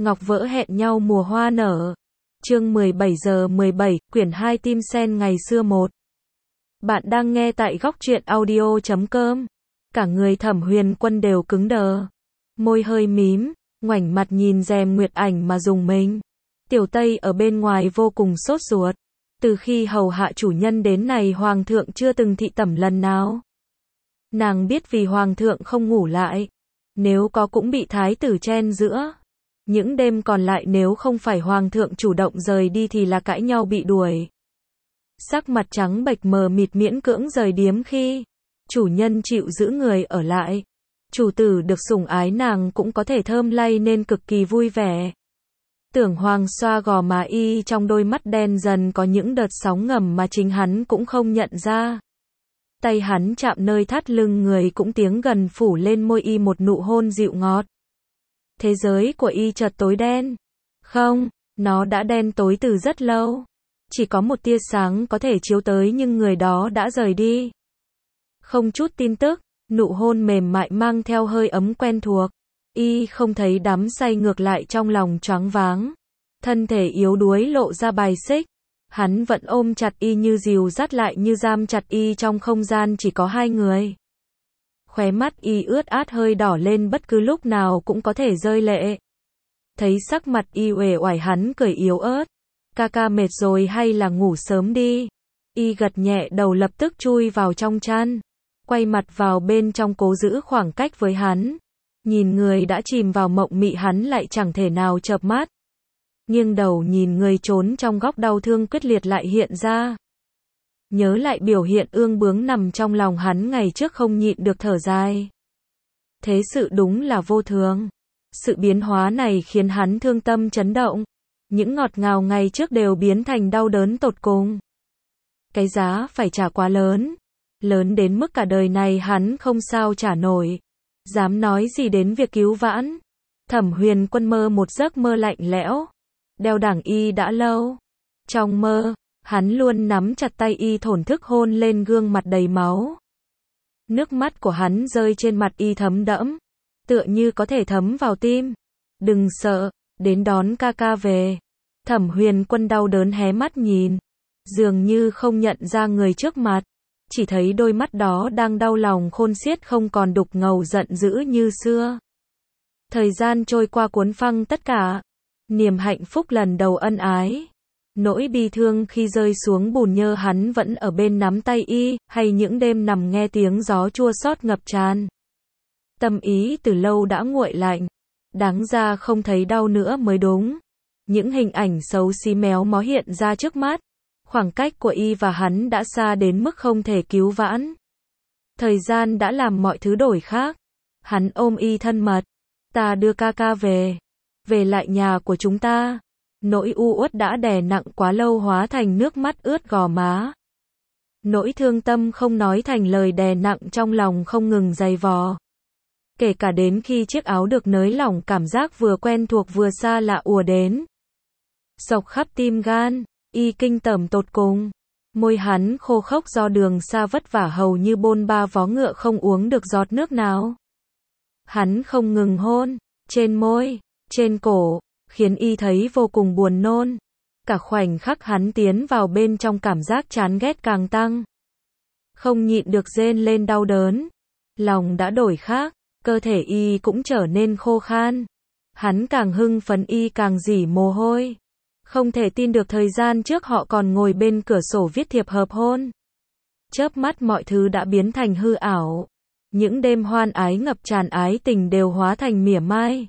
Ngọc vỡ hẹn nhau mùa hoa nở. Chương 17:17, quyển 2 Tim Sen ngày xưa 1. Bạn đang nghe tại góc truyện audio.com. Cả người Thẩm Huyền Quân đều cứng đờ. Môi hơi mím, ngoảnh mặt nhìn rèm nguyệt ảnh mà rùng mình. Tiểu Tây ở bên ngoài vô cùng sốt ruột. Từ khi hầu hạ chủ nhân đến này Hoàng thượng chưa từng thị tẩm lần nào. Nàng biết vì Hoàng thượng không ngủ lại. Nếu có cũng bị thái tử chen giữa. Những đêm còn lại nếu không phải Hoàng thượng chủ động rời đi thì là cãi nhau bị đuổi. Sắc mặt trắng bệch mờ mịt miễn cưỡng rời điếm khi chủ nhân chịu giữ người ở lại. Chủ tử được sủng ái nàng cũng có thể thơm lay nên cực kỳ vui vẻ. Tưởng Hoàng xoa gò má y trong đôi mắt đen dần có những đợt sóng ngầm mà chính hắn cũng không nhận ra. Tay hắn chạm nơi thắt lưng người cũng tiếng gần phủ lên môi y một nụ hôn dịu ngọt. Thế giới của y chợt tối đen. Không, nó đã đen tối từ rất lâu. Chỉ có một tia sáng có thể chiếu tới nhưng người đó đã rời đi. Không chút tin tức, nụ hôn mềm mại mang theo hơi ấm quen thuộc. Y không thấy đắm say ngược lại trong lòng choáng váng. Thân thể yếu đuối lộ ra bài xích. Hắn vẫn ôm chặt y như dìu dắt lại như giam chặt y trong không gian chỉ có hai người. Khóe mắt y ướt át hơi đỏ lên bất cứ lúc nào cũng có thể rơi lệ. Thấy sắc mặt y uể oải hắn cười yếu ớt. Ca mệt rồi hay là ngủ sớm đi. Y gật nhẹ đầu lập tức chui vào trong chăn. Quay mặt vào bên trong cố giữ khoảng cách với hắn. Nhìn người đã chìm vào mộng mị hắn lại chẳng thể nào chợp mắt. Nghiêng đầu nhìn người trốn trong góc đau thương quyết liệt lại hiện ra. Nhớ lại biểu hiện ương bướng nằm trong lòng hắn ngày trước không nhịn được thở dài. Thế sự đúng là vô thường. Sự biến hóa này khiến hắn thương tâm chấn động. Những ngọt ngào ngày trước đều biến thành đau đớn tột cùng. Cái giá phải trả quá lớn. Lớn đến mức cả đời này hắn không sao trả nổi. Dám nói gì đến việc cứu vãn. Thẩm Huyền Quân mơ một giấc mơ lạnh lẽo. Đeo đảng y đã lâu. Trong mơ, hắn luôn nắm chặt tay y thổn thức hôn lên gương mặt đầy máu. Nước mắt của hắn rơi trên mặt y thấm đẫm. Tựa như có thể thấm vào tim. Đừng sợ, đến đón ca về. Thẩm Huyền Quân đau đớn hé mắt nhìn. Dường như không nhận ra người trước mặt. Chỉ thấy đôi mắt đó đang đau lòng khôn xiết không còn đục ngầu giận dữ như xưa. Thời gian trôi qua cuốn phăng tất cả. Niềm hạnh phúc lần đầu ân ái. Nỗi bi thương khi rơi xuống bùn nhơ hắn vẫn ở bên nắm tay y, hay những đêm nằm nghe tiếng gió chua xót ngập tràn. Tâm ý từ lâu đã nguội lạnh. Đáng ra không thấy đau nữa mới đúng. Những hình ảnh xấu xí méo mó hiện ra trước mắt. Khoảng cách của y và hắn đã xa đến mức không thể cứu vãn. Thời gian đã làm mọi thứ đổi khác. Hắn ôm y thân mật. Ta đưa ca về. Về lại nhà của chúng ta. Nỗi u uất đã đè nặng quá lâu hóa thành nước mắt ướt gò má. Nỗi thương tâm không nói thành lời đè nặng trong lòng không ngừng dày vò. Kể cả đến khi chiếc áo được nới lỏng cảm giác vừa quen thuộc vừa xa lạ ùa đến. Dọc khắp tim gan, y kinh tởm tột cùng. Môi hắn khô khốc do đường xa vất vả hầu như bôn ba vó ngựa không uống được giọt nước nào. Hắn không ngừng hôn, trên môi, trên cổ, khiến y thấy vô cùng buồn nôn. Cả khoảnh khắc hắn tiến vào bên trong cảm giác chán ghét càng tăng. Không nhịn được rên lên đau đớn. Lòng đã đổi khác, cơ thể y cũng trở nên khô khan. Hắn càng hưng phấn y càng rỉ mồ hôi. Không thể tin được thời gian trước họ còn ngồi bên cửa sổ viết thiệp hợp hôn. Chớp mắt mọi thứ đã biến thành hư ảo. Những đêm hoan ái ngập tràn ái tình đều hóa thành mỉa mai.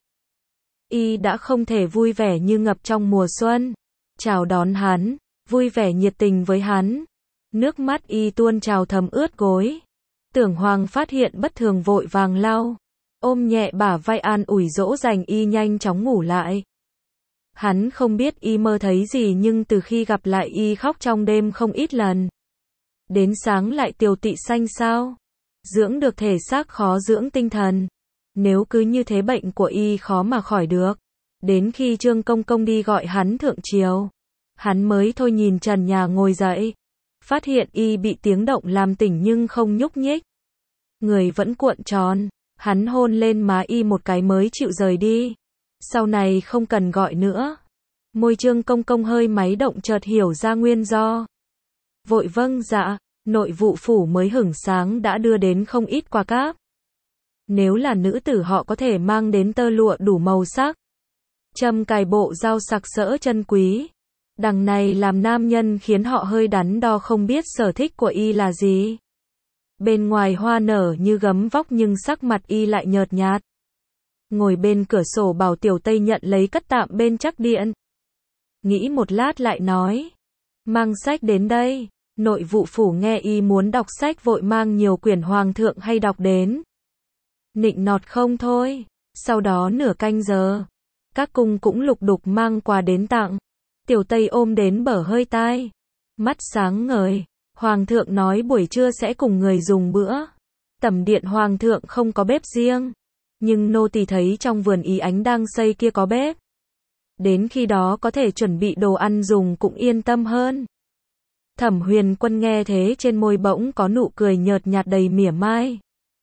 Y đã không thể vui vẻ như ngập trong mùa xuân. Chào đón hắn, vui vẻ nhiệt tình với hắn. Nước mắt y tuôn trào thấm ướt gối. Tưởng Hoàng phát hiện bất thường vội vàng lau. Ôm nhẹ bả vai an ủi dỗ dành y nhanh chóng ngủ lại. Hắn không biết y mơ thấy gì nhưng từ khi gặp lại y khóc trong đêm không ít lần. Đến sáng lại tiều tị xanh xao. Dưỡng được thể xác khó dưỡng tinh thần. Nếu cứ như thế bệnh của y khó mà khỏi được. Đến khi Trương Công Công đi gọi hắn thượng triều. Hắn mới thôi nhìn trần nhà ngồi dậy. Phát hiện y bị tiếng động làm tỉnh nhưng không nhúc nhích. Người vẫn cuộn tròn. Hắn hôn lên má y một cái mới chịu rời đi. Sau này không cần gọi nữa. Môi Trương Công Công hơi máy động chợt hiểu ra nguyên do. Vội vâng dạ, nội vụ phủ mới hửng sáng đã đưa đến không ít quà cáp. Nếu là nữ tử họ có thể mang đến tơ lụa đủ màu sắc. Châm cài bộ dao sặc sỡ chân quý. Đằng này làm nam nhân khiến họ hơi đắn đo không biết sở thích của y là gì. Bên ngoài hoa nở như gấm vóc nhưng sắc mặt y lại nhợt nhạt. Ngồi bên cửa sổ bảo Tiểu Tây nhận lấy cất tạm bên chắc điện. Nghĩ một lát lại nói. Mang sách đến đây. Nội vụ phủ nghe y muốn đọc sách vội mang nhiều quyển hoàng thượng hay đọc đến. Nịnh nọt không thôi. Sau đó nửa canh giờ. Các cung cũng lục đục mang quà đến tặng. Tiểu Tây ôm đến bở hơi tai. Mắt sáng ngời. Hoàng thượng nói buổi trưa sẽ cùng người dùng bữa. Tẩm điện hoàng thượng không có bếp riêng. Nhưng nô tỳ thấy trong vườn ý ánh đang xây kia có bếp. Đến khi đó có thể chuẩn bị đồ ăn dùng cũng yên tâm hơn. Thẩm Huyền Quân nghe thế trên môi bỗng có nụ cười nhợt nhạt đầy mỉa mai.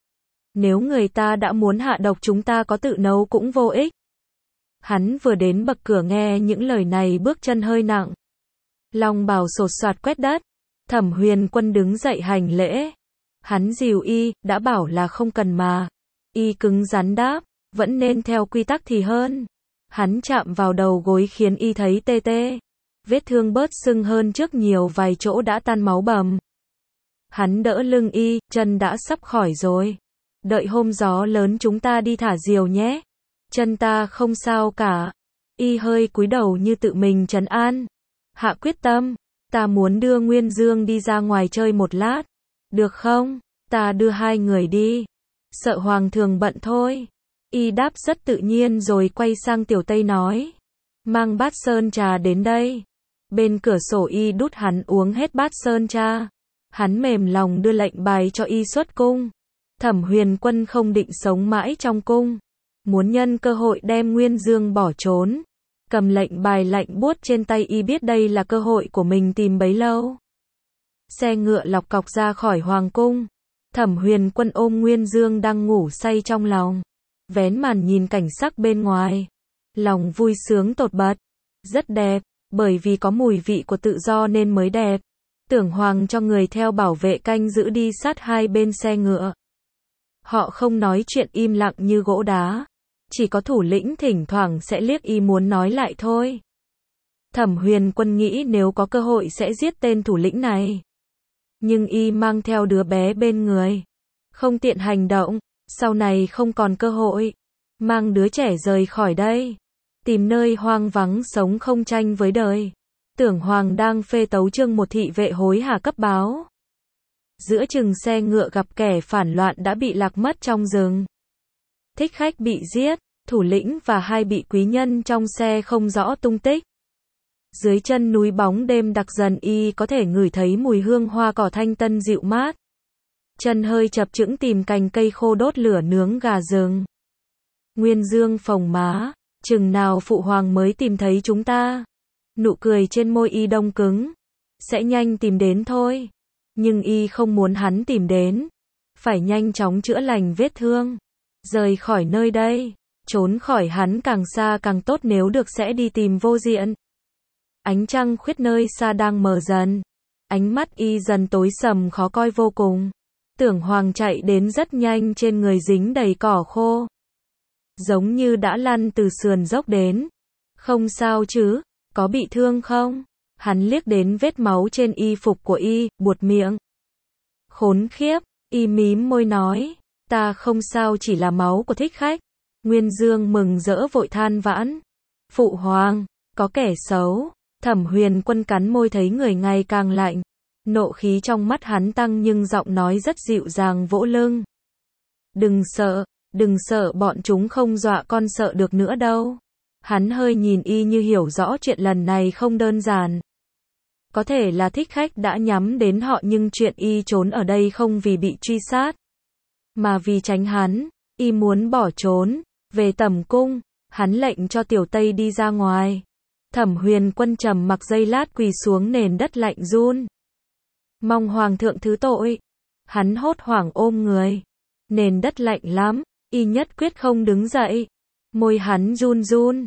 Nếu người ta đã muốn hạ độc chúng ta có tự nấu cũng vô ích. Hắn vừa đến bậc cửa nghe những lời này bước chân hơi nặng. Long bào sột soạt quét đất. Thẩm Huyền Quân đứng dậy hành lễ. Hắn dìu y, đã bảo là không cần mà. Y cứng rắn đáp, vẫn nên theo quy tắc thì hơn. Hắn chạm vào đầu gối khiến y thấy tê tê. Vết thương bớt sưng hơn trước nhiều, vài chỗ đã tan máu bầm. Hắn đỡ lưng y, chân đã sắp khỏi rồi. Đợi hôm gió lớn chúng ta đi thả diều nhé. Chân ta không sao cả. Y hơi cúi đầu như tự mình trấn an. Hạ quyết tâm, ta muốn đưa Nguyên Dương đi ra ngoài chơi một lát. Được không? Ta đưa hai người đi. Sợ hoàng thượng bận thôi. Y đáp rất tự nhiên rồi quay sang Tiểu Tây nói. Mang bát sơn trà đến đây. Bên cửa sổ y đút hắn uống hết bát sơn trà. Hắn mềm lòng đưa lệnh bài cho y xuất cung. Thẩm Huyền Quân không định sống mãi trong cung. Muốn nhân cơ hội đem Nguyên Dương bỏ trốn. Cầm lệnh bài lạnh buốt trên tay y biết đây là cơ hội của mình tìm bấy lâu. Xe ngựa lọc cọc ra khỏi hoàng cung. Thẩm Huyền Quân ôm Nguyên Dương đang ngủ say trong lòng. Vén màn nhìn cảnh sắc bên ngoài. Lòng vui sướng tột bật. Rất đẹp, bởi vì có mùi vị của tự do nên mới đẹp. Tưởng Hoàng cho người theo bảo vệ canh giữ đi sát hai bên xe ngựa. Họ không nói chuyện im lặng như gỗ đá. Chỉ có thủ lĩnh thỉnh thoảng sẽ liếc y muốn nói lại thôi. Thẩm Huyền Quân nghĩ nếu có cơ hội sẽ giết tên thủ lĩnh này. Nhưng y mang theo đứa bé bên người. Không tiện hành động, sau này không còn cơ hội. Mang đứa trẻ rời khỏi đây. Tìm nơi hoang vắng sống không tranh với đời. Tưởng Hoàng đang phê tấu chương một thị vệ hối hả cấp báo. Giữa chừng xe ngựa gặp kẻ phản loạn đã bị lạc mất trong rừng. Thích khách bị giết, thủ lĩnh và hai vị quý nhân trong xe không rõ tung tích. Dưới chân núi bóng đêm đặc dần y có thể ngửi thấy mùi hương hoa cỏ thanh tân dịu mát. Chân hơi chập chững tìm cành cây khô đốt lửa nướng gà rừng. Nguyên Dương phồng má, chừng nào phụ hoàng mới tìm thấy chúng ta. Nụ cười trên môi y đông cứng. Sẽ nhanh tìm đến thôi. Nhưng y không muốn hắn tìm đến. Phải nhanh chóng chữa lành vết thương. Rời khỏi nơi đây. Trốn khỏi hắn càng xa càng tốt, nếu được sẽ đi tìm Vô Diện. Ánh trăng khuyết nơi xa đang mờ dần. Ánh mắt y dần tối sầm khó coi vô cùng. Tưởng Hoàng chạy đến rất nhanh, trên người dính đầy cỏ khô. Giống như đã lăn từ sườn dốc đến. Không sao chứ, có bị thương không? Hắn liếc đến vết máu trên y phục của y, buột miệng. Khốn khiếp, y mím môi nói. Ta không sao, chỉ là máu của thích khách. Nguyên Dương mừng rỡ vội than vãn. Phụ hoàng, có kẻ xấu. Thẩm Huyền Quân cắn môi thấy người ngày càng lạnh. Nộ khí trong mắt hắn tăng nhưng giọng nói rất dịu dàng vỗ lưng. Đừng sợ, bọn chúng không dọa con sợ được nữa đâu. Hắn hơi nhìn y như hiểu rõ chuyện lần này không đơn giản. Có thể là thích khách đã nhắm đến họ, nhưng chuyện y trốn ở đây không vì bị truy sát, mà vì tránh hắn. Y muốn bỏ trốn, về tẩm cung. Hắn lệnh cho Tiểu Tây đi ra ngoài. Thẩm Huyền Quân trầm mặc giây lát quỳ xuống nền đất lạnh run. Mong hoàng thượng thứ tội. Hắn hốt hoảng ôm người. Nền đất lạnh lắm, y nhất quyết không đứng dậy. Môi hắn run run,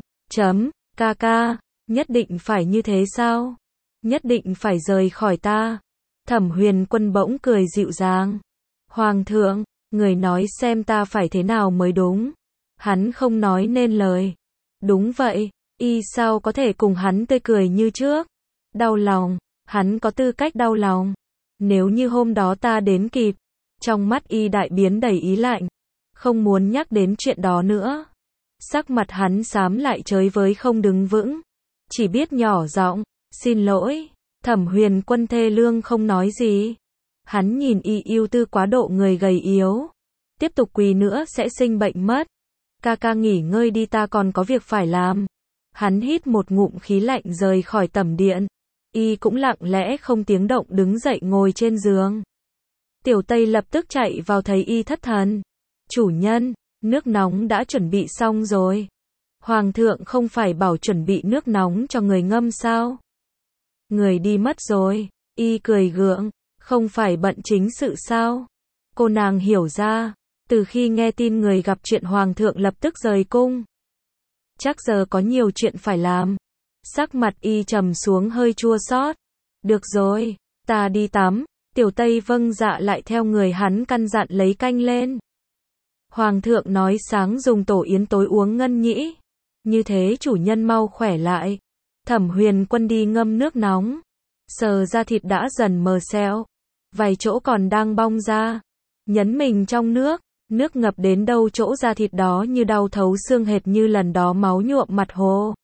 ca ca, nhất định phải như thế sao? Nhất định phải rời khỏi ta. Thẩm Huyền Quân bỗng cười dịu dàng. Hoàng thượng, người nói xem ta phải thế nào mới đúng. Hắn không nói nên lời. Đúng vậy, y sao có thể cùng hắn tươi cười như trước? Đau lòng, hắn có tư cách đau lòng. Nếu như hôm đó ta đến kịp. Trong mắt y đại biến đầy ý lạnh. Không muốn nhắc đến chuyện đó nữa. Sắc mặt hắn xám lại chới với không đứng vững. Chỉ biết nhỏ giọng, xin lỗi. Thẩm Huyền Quân thê lương không nói gì. Hắn nhìn y ưu tư quá độ người gầy yếu. Tiếp tục quỳ nữa sẽ sinh bệnh mất. Ca ca nghỉ ngơi đi, ta còn có việc phải làm. Hắn hít một ngụm khí lạnh rời khỏi tẩm điện. Y cũng lặng lẽ không tiếng động đứng dậy ngồi trên giường. Tiểu Tây lập tức chạy vào thấy y thất thần. Chủ nhân, nước nóng đã chuẩn bị xong rồi. Hoàng thượng không phải bảo chuẩn bị nước nóng cho người ngâm sao? Người đi mất rồi. Y cười gượng, không phải bận chính sự sao? Cô nàng hiểu ra, từ khi nghe tin người gặp chuyện hoàng thượng lập tức rời cung. Chắc giờ có nhiều chuyện phải làm. Sắc mặt y trầm xuống hơi chua xót. Được rồi, ta đi tắm. Tiểu Tây vâng dạ lại theo người hắn căn dặn lấy canh lên. Hoàng thượng nói sáng dùng tổ yến tối uống ngân nhĩ. Như thế chủ nhân mau khỏe lại. Thẩm Huyền Quân đi ngâm nước nóng. Sờ da thịt đã dần mờ xẹo. Vài chỗ còn đang bong ra. Nhấn mình trong nước. Nước ngập đến đâu chỗ da thịt đó như đau thấu xương hệt như lần đó máu nhuộm mặt hồ.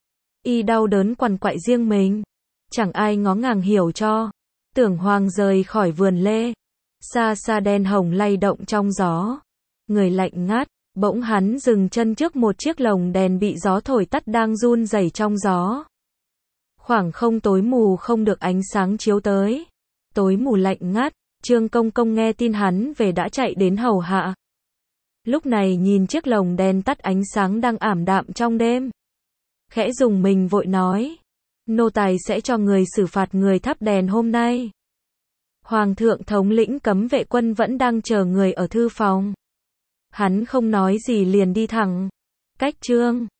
Y đau đớn quằn quại riêng mình. Chẳng ai ngó ngàng hiểu cho. Tưởng Hoàng rời khỏi vườn lê. Xa xa đen hồng lay động trong gió. Người lạnh ngắt. Bỗng hắn dừng chân trước một chiếc lồng đèn bị gió thổi tắt đang run rẩy trong gió. Khoảng không tối mù không được ánh sáng chiếu tới. Tối mù lạnh ngắt. Trương Công Công nghe tin hắn về đã chạy đến hầu hạ. Lúc này nhìn chiếc lồng đèn tắt ánh sáng đang ảm đạm trong đêm. Khẽ dùng mình vội nói. Nô tài sẽ cho người xử phạt người thắp đèn hôm nay. Hoàng thượng thống lĩnh cấm vệ quân vẫn đang chờ người ở thư phòng. Hắn không nói gì liền đi thẳng. Cách Trương